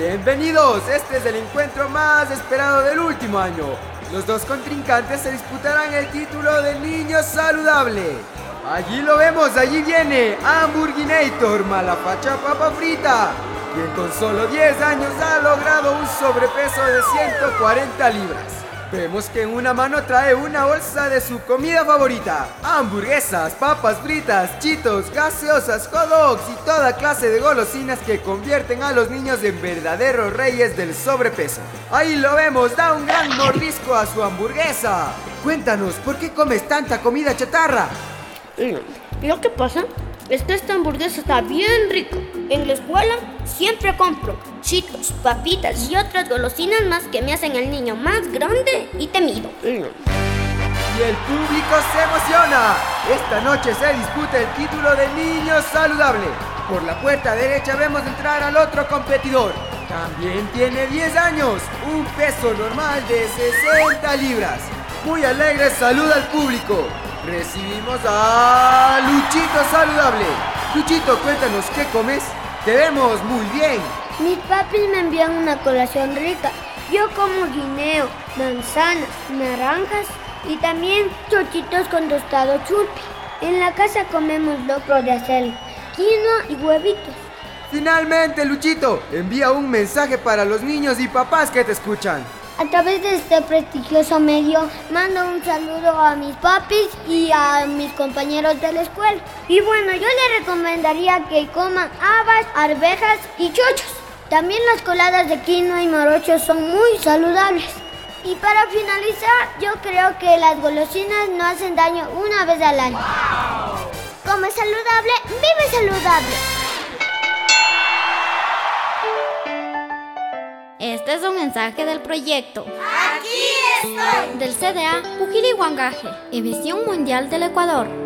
Bienvenidos, este es el encuentro más esperado del último año. Los dos contrincantes se disputarán el título de niño saludable. Allí lo vemos, allí viene Hamburginator, Malafacha Papa Frita, quien con solo 10 años ha logrado un sobrepeso de 140 libras. Vemos que en una mano trae una bolsa de su comida favorita: hamburguesas, papas fritas, chitos, gaseosas, hot dogs y toda clase de golosinas que convierten a los niños en verdaderos reyes del sobrepeso. Ahí lo vemos, da un gran mordisco a su hamburguesa. Cuéntanos, ¿por qué comes tanta comida chatarra? Lo que pasa es que esta hamburguesa está bien rica. En la escuela siempre compro chitos, papitas y otras golosinas más que me hacen el niño más grande y temido. Y el público se emociona. Esta noche se disputa el título de niño saludable. Por la puerta derecha vemos entrar al otro competidor. También tiene 10 años, un peso normal de 60 libras. Muy alegre saluda al público. Recibimos a Luchito Saludable. Luchito, cuéntanos, ¿qué comes? Te vemos muy bien. Mis papis me envían una colación rica. Yo como guineo, manzanas, naranjas y también chochitos con tostado churpi. En la casa comemos locro de acelga, quinoa y huevitos. Finalmente, Luchito, envía un mensaje para los niños y papás que te escuchan. A través de este prestigioso medio, mando un saludo a mis papis y a mis compañeros de la escuela. Y bueno, yo les recomendaría que coman habas, arvejas y chochos. También las coladas de quinoa y morochos son muy saludables. Y para finalizar, yo creo que las golosinas no hacen daño una vez al año. Come saludable, vive saludable. Este es un mensaje del proyecto ¡Aquí estoy! del CDA Pujiri Huangaje, Emisión Mundial del Ecuador.